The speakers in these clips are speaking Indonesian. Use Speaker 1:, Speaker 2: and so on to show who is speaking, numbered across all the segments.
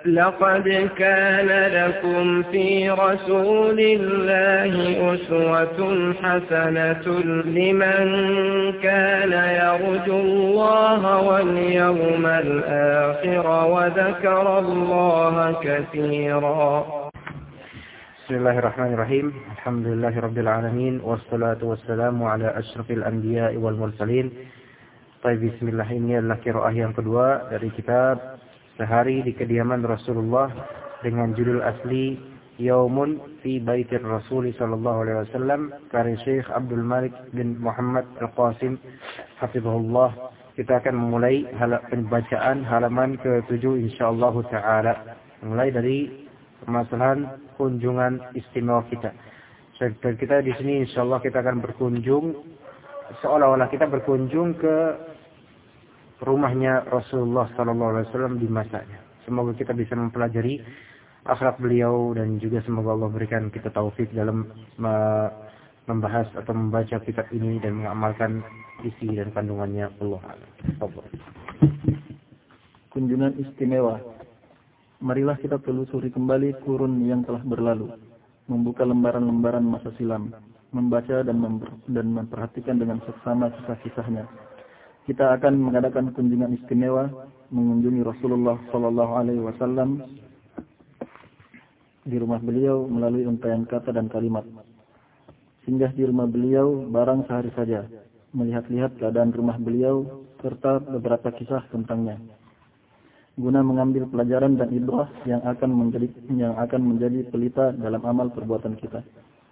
Speaker 1: لقد كان لكم في رسول الله أسوة حسنة لمن كان يرجو الله واليوم الآخر وذكر الله كثيرا.
Speaker 2: بسم الله الرحمن الرحيم. الحمد لله رب العالمين والصلاة والسلام على أشرف الأنبياء والمرسلين. Bismillah, ini adalah qiraah yang kedua dari kitab Sehari di Kediaman Rasulullah dengan judul asli Yaumun fi Baitir Rasul sallallahu alaihi wasallam karya Syekh Abdul Malik bin Muhammad Al-Qasim hafizahullah. Kita akan memulai pembacaan halaman ke-7 insyaallah taala, mulai dari permasalahan kunjungan istimewa kita. Dan kita di sini insyaallah kita akan berkunjung seolah-olah kita berkunjung ke rumahnya Rasulullah sallallahu alaihi wasallam di masanya. Semoga kita bisa mempelajari akhlak beliau dan juga semoga Allah berikan kita taufik dalam membahas atau membaca kitab ini dan mengamalkan isi dan kandungannya. Allah a'lam.
Speaker 3: Kunjungan istimewa. Marilah kita telusuri kembali kurun yang telah berlalu, membuka lembaran-lembaran masa silam, membaca dan memperhatikan dengan seksama kisah-kisahnya. Kita akan mengadakan kunjungan istimewa, mengunjungi Rasulullah sallallahu alaihi wasallam di rumah beliau melalui untaian kata dan kalimat. Singgah di rumah beliau barang sehari saja, melihat-lihat keadaan rumah beliau serta beberapa kisah tentangnya, guna mengambil pelajaran dan ibrah yang akan menjadi pelita dalam amal perbuatan kita.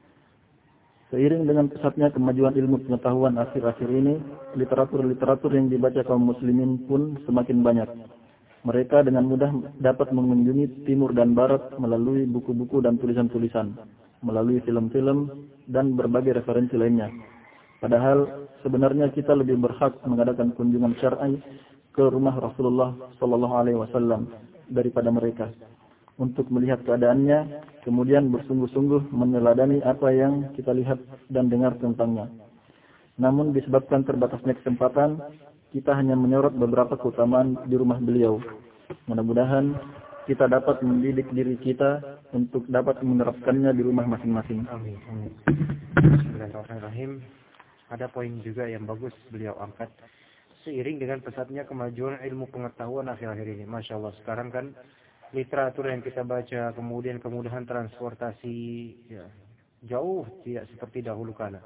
Speaker 3: Seiring dengan pesatnya kemajuan ilmu pengetahuan akhir-akhir ini, literatur-literatur yang dibaca kaum muslimin pun semakin banyak. Mereka dengan mudah dapat mengunjungi timur dan barat melalui buku-buku dan tulisan-tulisan, melalui film-film dan berbagai referensi lainnya. Padahal sebenarnya kita lebih berhak mengadakan kunjungan syar'i ke rumah Rasulullah sallallahu alaihi wasallam daripada mereka, untuk melihat keadaannya, kemudian bersungguh-sungguh meneladani apa yang kita lihat dan dengar tentangnya. Namun disebabkan terbatasnya kesempatan, kita hanya menyorot beberapa keutamaan di rumah beliau. Mudah-mudahan kita dapat mendidik diri kita untuk dapat menerapkannya di rumah masing-masing.
Speaker 2: Amin. Bismillahirrahmanirrahim. Ada poin juga yang bagus beliau angkat. Seiring dengan pesatnya kemajuan ilmu pengetahuan akhir-akhir ini, Masya Allah, sekarang kan literatur yang kita baca, kemudian kemudahan transportasi, ya, jauh tidak seperti dahulu kala.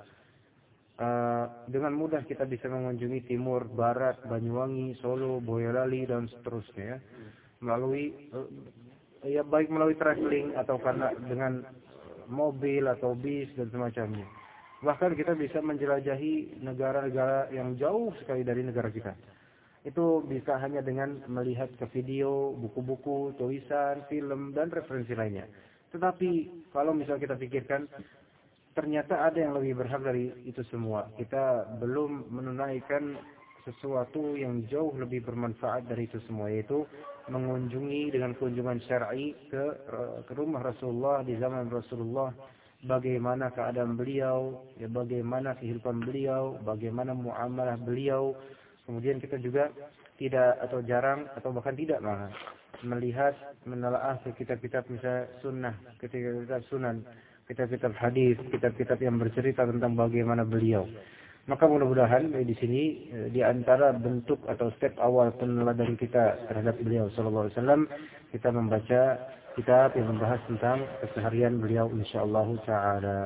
Speaker 2: Dengan mudah kita bisa mengunjungi timur, barat, Banyuwangi, Solo, Boyolali dan seterusnya, ya, melalui baik melalui traveling atau karena dengan mobil atau bis dan semacamnya. Bahkan kita bisa menjelajahi negara-negara yang jauh sekali dari negara kita. Itu bisa hanya dengan melihat ke video, buku-buku, tulisan, film, dan referensi lainnya. Tetapi kalau misal kita pikirkan, ternyata ada yang lebih berhak dari itu semua. Kita belum menunaikan sesuatu yang jauh lebih bermanfaat dari itu semua, yaitu mengunjungi dengan kunjungan syar'i ke rumah Rasulullah di zaman Rasulullah. Bagaimana keadaan beliau, ya, bagaimana kehidupan beliau, bagaimana muamalah beliau. Kemudian kita juga tidak atau jarang atau bahkan tidak malah melihat, menelaah kitab-kitab misalnya sunnah, kitab-kitab sunan, kitab-kitab hadis, kitab-kitab yang bercerita tentang bagaimana beliau. Maka mudah-mudahan di sini di antara bentuk atau step awal peneladanan kita terhadap beliau sallallahu alaihi wasallam, kita membaca kitab yang membahas tentang keseharian beliau insyaallah taala.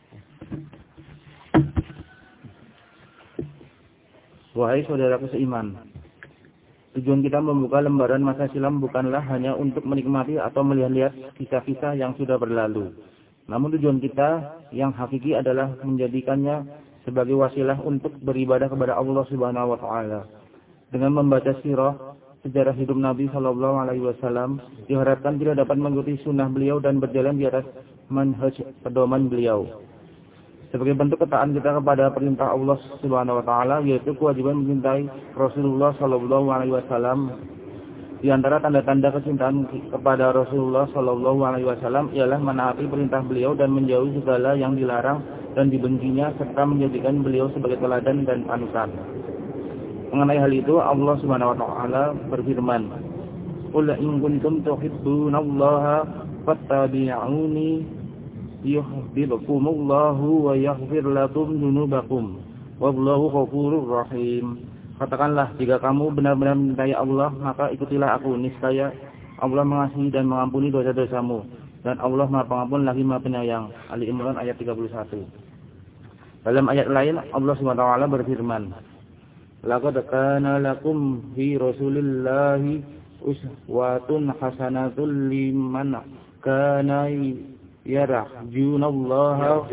Speaker 3: Wahai saudaraku seiman, tujuan kita membuka lembaran masa silam bukanlah hanya untuk menikmati atau melihat-lihat kisah-kisah yang sudah berlalu. Namun tujuan kita yang hakiki adalah menjadikannya sebagai wasilah untuk beribadah kepada Allah Subhanahu wa taala. Dengan membaca sirah, sejarah hidup Nabi sallallahu alaihi wasallam, diharapkan kita dapat mengikuti sunnah beliau dan berjalan di atas manhaj pedoman beliau. Sebagai bentuk ketaatan kita kepada perintah Allah Subhanahu wa taala, yaitu kewajiban mencintai Rasulullah sallallahu alaihi wasallam. Di antara tanda-tanda kecintaan kepada Rasulullah sallallahu alaihi wasallam ialah menaati perintah beliau dan menjauhi segala yang dilarang dan dibencinya, serta menjadikan beliau sebagai teladan dan panutan. Mengenai hal itu, Allah Subhanahu wa taala berfirman,
Speaker 1: قل إن كنتم تحبون الله فاتبعوني يحببكم الله ويغفir lakum ذنوبكم والله غفور رحيم. Katakanlah, jika kamu benar-benar mencintai Allah, maka ikutilah aku. Niscaya Allah mengasihi dan mengampuni dosa-dosamu, dan Allah Maha Pengampun lagi Maha Penyayang. Ali Imran ayat 31. Dalam ayat lain Allah SWT berfirman, laqad kana lakum fi Rasulillahi uswatun hasanatun liman kana yarjullaha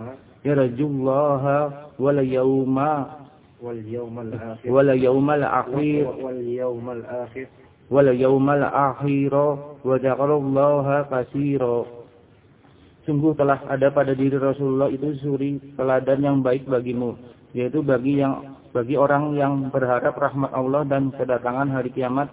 Speaker 1: wal yawmal akhir wa dzakarallaha katsira. Sungguh telah ada pada diri Rasulullah itu suri teladan yang baik bagimu, yaitu bagi orang yang berharap rahmat Allah dan kedatangan hari kiamat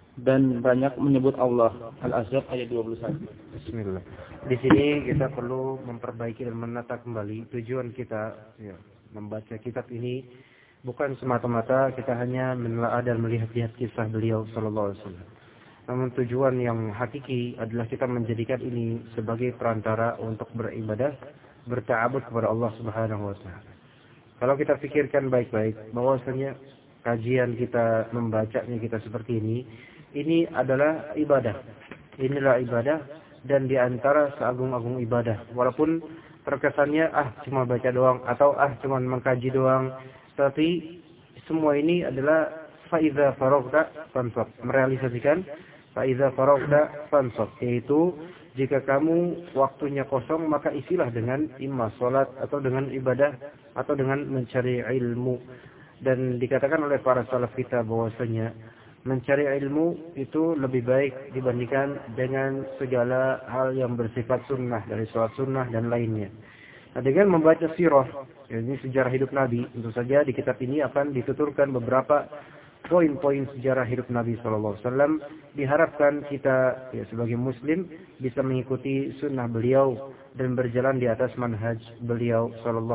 Speaker 1: dan banyak menyebut Allah. Al-Ahzab ayat 21.
Speaker 2: Bismillah. Di sini kita perlu memperbaiki dan menata kembali tujuan kita membaca kitab ini. Bukan semata-mata kita hanya menelaah dan melihat-lihat kisah beliau sallallahu alaihi wasallam. Namun tujuan yang hakiki adalah kita menjadikan ini sebagai perantara untuk beribadah, berta'abud kepada Allah Subhanahu wa taala. Kalau kita pikirkan baik-baik bahwasanya kajian kita, membacanya kita seperti ini adalah ibadah. Inilah ibadah dan di antara seagung-agung ibadah. Walaupun terkesannya cuma baca doang atau cuma mengkaji doang, tapi semua ini adalah faiza faragta fansab, merealisasikan faiza faragta fansab, yaitu jika kamu waktunya kosong maka isilah dengan imma salat atau dengan ibadah atau dengan mencari ilmu. Dan dikatakan oleh para salaf kita bahwasanya mencari ilmu itu lebih baik dibandingkan dengan segala hal yang bersifat sunnah, dari sholat sunnah dan lainnya. Nah, dengan membaca sirah, ini sejarah hidup Nabi, tentu saja di kitab ini akan dituturkan beberapa poin-poin sejarah hidup Nabi SAW. Diharapkan kita sebagai muslim bisa mengikuti sunnah beliau dan berjalan di atas manhaj beliau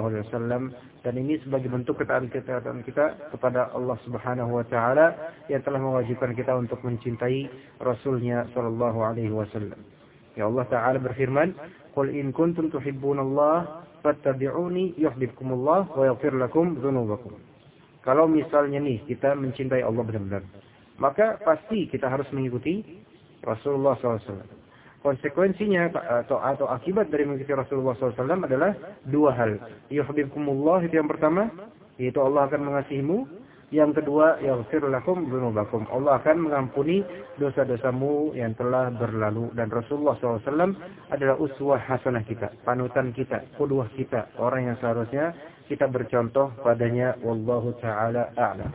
Speaker 2: SAW. Dan ini sebagai bentuk ketaatan kita kepada Allah Subhanahu wa taala yang telah mewajibkan kita untuk mencintai Rasulnya SAW. Ya, Allah Ta'ala berfirman, qul in kuntum tuhibbunallaha fattabi'uni yuhibbukumullah wa yaghfir lakum dzunubakum. Kalau misalnya nih kita mencintai Allah benar-benar, maka pasti kita harus mengikuti Rasulullah SAW. Konsekuensinya atau akibat dari mengikuti Rasulullah SAW adalah dua hal. Yuhibbukumullah itu yang pertama, yaitu Allah akan mengasihimu. Yang kedua, yaghfir lakum dzunubakum. Allah akan mengampuni dosa-dosamu yang telah berlalu. Dan Rasulullah SAW adalah uswah hasanah kita, panutan kita, qudwah kita, orang yang seharusnya kita bercontoh padanya. Wallahu ta'ala a'lam.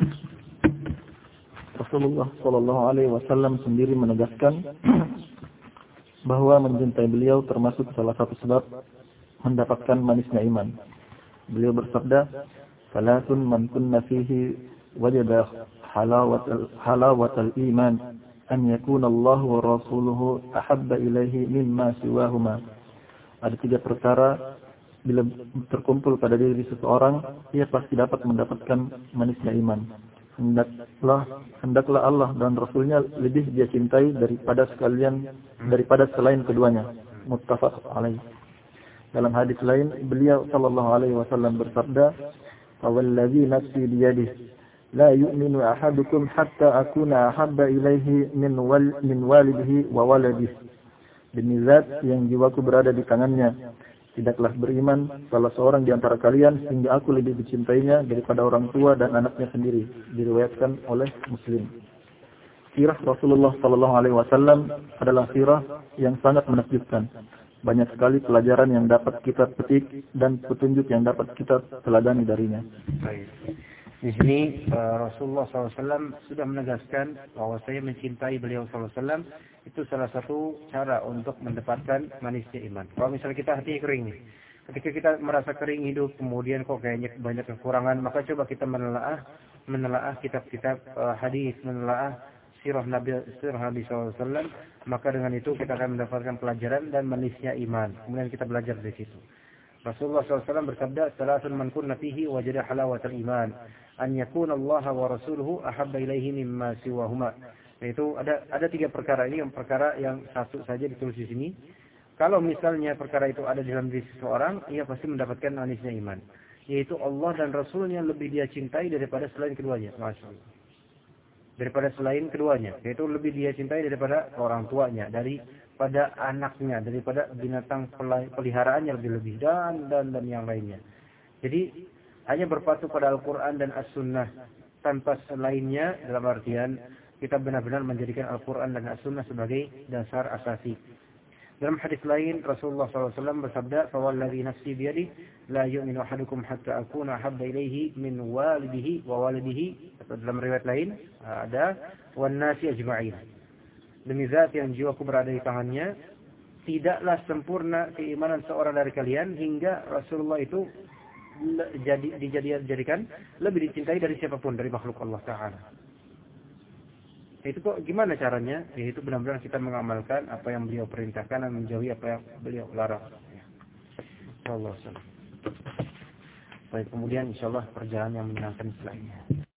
Speaker 3: Rasulullah SAW sendiri menegaskan bahwa mencintai beliau termasuk salah satu sebab mendapatkan manisnya iman. Beliau bersabda, "Salatun man kunna fihi wajada halawatal iman an yakuna Allah wa rasuluhu ahabba ilaihi mimma siwahuma." Ada tiga perkara bila terkumpul pada diri seseorang, ia pasti dapat mendapatkan manisnya iman. Hendaklah Allah dan Rasulnya lebih dia cintai daripada selain keduanya. Muttafaq alaih. Dalam hadis lain, beliau sallallahu alaihi wasallam bersabda, "Wallazi nafsi biyadihi la yu'minu ahadukum hatta akuna ahabba ilaihi min walidihi wa waladihi." Demi zat yang jiwaku berada di tangannya, tidaklah beriman salah seorang di antara kalian hingga aku lebih dicintainya daripada orang tua dan anaknya sendiri. Diriwayatkan oleh Muslim. Sirah Rasulullah sallallahu alaihi wasallam adalah sirah yang sangat menakjubkan. Banyak sekali pelajaran yang dapat kita petik dan petunjuk yang dapat kita teladani darinya.
Speaker 2: Baik. Di sini Rasulullah SAW sudah menegaskan bahwa saya mencintai beliau SAW itu salah satu cara untuk mendapatkan manisnya iman. Kalau misalnya kita hati kering nih, ketika kita merasa kering hidup, kemudian kok kayaknya banyak kekurangan, maka coba kita menelaah kitab-kitab hadis, menelaah sirah Nabi SAW, maka dengan itu kita akan mendapatkan pelajaran dan manisnya iman. Kemudian kita belajar dari situ. Rasulullah SAW bersabda, "Salatun man kunna fihi wajada halawatal iman, an yakuna Allah wa rasuluhu ahabba ilaihi mimma siwahuma." Yaitu ada 3 perkara ini, yang perkara yang satu saja ditulis di sini. Kalau misalnya perkara itu ada di dalam diri seseorang, ia pasti mendapatkan manisnya iman. Yaitu Allah dan Rasulnya lebih dia cintai daripada selain keduanya. Masya Allah. Daripada selain keduanya. Yaitu lebih dia cintai daripada orang tuanya, daripada anaknya, daripada binatang peliharaannya lebih-lebih, dan yang lainnya. Jadi hanya berpacu pada Al-Quran dan As-Sunnah tanpa selainnya, dalam artian kita benar-benar menjadikan Al-Quran dan As-Sunnah sebagai dasar asasi. Dalam hadis lain Rasulullah SAW bersabda, "Fawalladzi nafsi biyadihi la yu'minu ahadukum hatta akuna habba ilaihi min walidihi wa walidihi." Atau dalam riwayat lain ada wan nasi ajma'in. Demi zat yang jiwaku berada di tangannya, tidaklah sempurna keimanan seorang dari kalian hingga Rasulullah itu dijadikan lebih dicintai dari siapapun dari makhluk Allah Ta'ala. Itu kok gimana caranya? Yaitu benar-benar kita mengamalkan apa yang beliau perintahkan dan menjauhi apa yang beliau larang. Allah SWT. Baik, kemudian insyaallah perjalanan yang menyenangkan setelahnya.